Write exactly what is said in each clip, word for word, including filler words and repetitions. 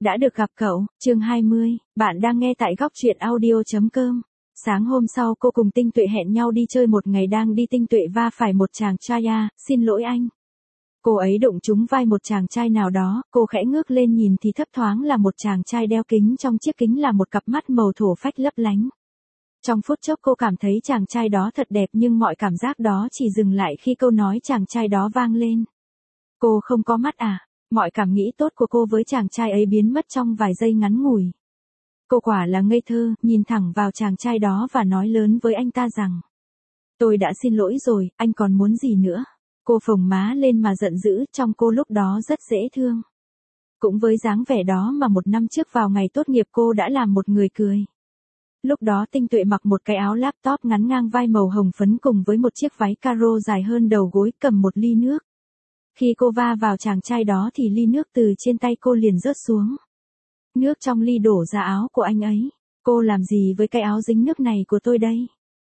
Đã được gặp cậu, chương hai mươi, bạn đang nghe tại góc truyện audio.com. Sáng hôm sau cô cùng Tinh Tuệ hẹn nhau đi chơi một ngày, đang đi Tinh Tuệ va phải một chàng trai. À, xin lỗi anh. Cô ấy đụng trúng vai một chàng trai nào đó, cô khẽ ngước lên nhìn thì thấp thoáng là một chàng trai đeo kính, trong chiếc kính là một cặp mắt màu thổ phách lấp lánh. Trong phút chốc cô cảm thấy chàng trai đó thật đẹp, nhưng mọi cảm giác đó chỉ dừng lại khi câu nói chàng trai đó vang lên. Cô không có mắt à? Mọi cảm nghĩ tốt của cô với chàng trai ấy biến mất trong vài giây ngắn ngủi. Cô quả là ngây thơ, nhìn thẳng vào chàng trai đó và nói lớn với anh ta rằng: tôi đã xin lỗi rồi, anh còn muốn gì nữa? Cô phồng má lên mà giận dữ, trong cô lúc đó rất dễ thương. Cũng với dáng vẻ đó mà một năm trước vào ngày tốt nghiệp cô đã làm một người cười. Lúc đó Tinh Tuệ mặc một cái áo laptop ngắn ngang vai màu hồng phấn cùng với một chiếc váy caro dài hơn đầu gối, cầm một ly nước. Khi cô va vào chàng trai đó thì ly nước từ trên tay cô liền rớt xuống. Nước trong ly đổ ra áo của anh ấy. Cô làm gì với cái áo dính nước này của tôi đây?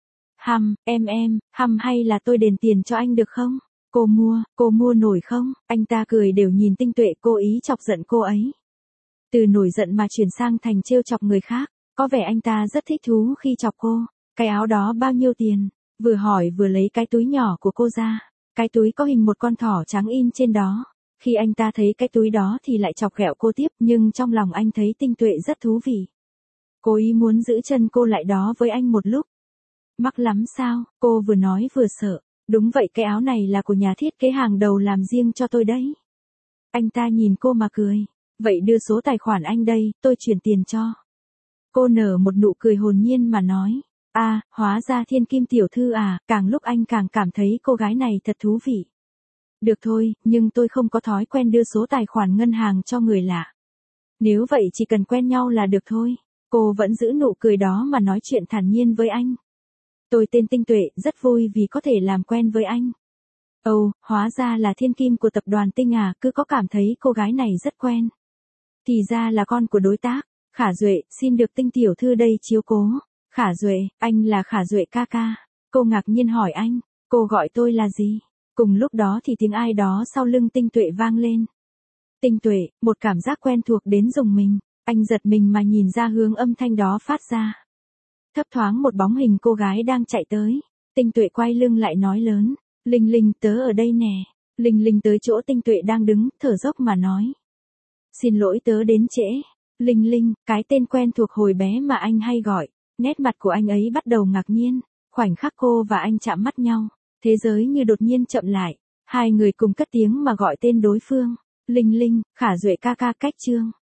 Hăm, em em, hăm hay là tôi đền tiền cho anh được không? Cô mua, cô mua nổi không? Anh ta cười đều nhìn Tinh Tuệ, cố ý chọc giận cô ấy. Từ nổi giận mà chuyển sang thành trêu chọc người khác. Có vẻ anh ta rất thích thú khi chọc cô. Cái áo đó bao nhiêu tiền? Vừa hỏi vừa lấy cái túi nhỏ của cô ra. Cái túi có hình một con thỏ trắng in trên đó. Khi anh ta thấy cái túi đó thì lại chọc ghẹo cô tiếp, nhưng trong lòng anh thấy Tinh Tuệ rất thú vị. Cố ý muốn giữ chân cô lại đó với anh một lúc. Mắc lắm sao? Cô vừa nói vừa sợ. Đúng vậy, cái áo này là của nhà thiết kế hàng đầu làm riêng cho tôi đấy. Anh ta nhìn cô mà cười. Vậy đưa số tài khoản anh đây, tôi chuyển tiền cho. Cô nở một nụ cười hồn nhiên mà nói: à, hóa ra Thiên Kim tiểu thư à. Càng lúc anh càng cảm thấy cô gái này thật thú vị. Được thôi, nhưng tôi không có thói quen đưa số tài khoản ngân hàng cho người lạ. Nếu vậy chỉ cần quen nhau là được thôi. Cô vẫn giữ nụ cười đó mà nói chuyện thản nhiên với anh. Tôi tên Tinh Tuệ, rất vui vì có thể làm quen với anh. Ồ, oh, hóa ra là Thiên Kim của tập đoàn Tinh à, cứ có cảm thấy cô gái này rất quen. Thì ra là con của đối tác. Khả Duệ, xin được Tinh tiểu thư đây chiếu cố. Khả Duệ, anh là Khả Duệ ca ca. Cô ngạc nhiên hỏi anh, cô gọi tôi là gì? Cùng lúc đó thì tiếng ai đó sau lưng Tinh Tuệ vang lên. Tinh Tuệ, một cảm giác quen thuộc đến rùng mình. Anh giật mình mà nhìn ra hướng âm thanh đó phát ra. Thấp thoáng một bóng hình cô gái đang chạy tới. Tinh Tuệ quay lưng lại nói lớn: Linh Linh, tớ ở đây nè. Linh Linh tới chỗ Tinh Tuệ đang đứng, thở dốc mà nói: xin lỗi tớ đến trễ. Linh Linh, cái tên quen thuộc hồi bé mà anh hay gọi. Nét mặt của anh ấy bắt đầu ngạc nhiên. Khoảnh khắc cô và anh chạm mắt nhau, thế giới như đột nhiên chậm lại. Hai người cùng cất tiếng mà gọi tên đối phương. Linh Linh, Khả Duệ ca ca cách chương.